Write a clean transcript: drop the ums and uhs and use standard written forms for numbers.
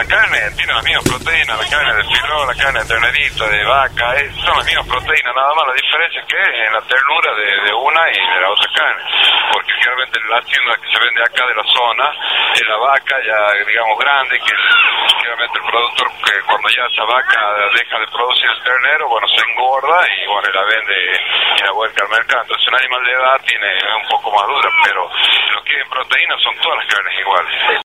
carne tiene las mismas proteínas, la carne de filo, la carne de ternerito, de vaca, son las mismas proteínas, nada más la diferencia es que en la ternura de una y de la otra carne, porque generalmente la tienda que se vende acá de la zona es la vaca ya, digamos, grande, que generalmente el productor, que cuando ya esa vaca deja de producir el ternero, bueno, se engorda y bueno, la vende y la vuelca al mercado. Entonces un animal de edad tiene un poco más dura, pero lo que en proteínas son todas las carnes iguales.